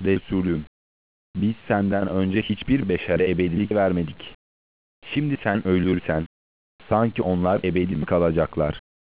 Resulüm, biz senden önce hiçbir beşere ebedilik vermedik. Şimdi sen ölürsen, sanki onlar ebedi mi kalacaklar?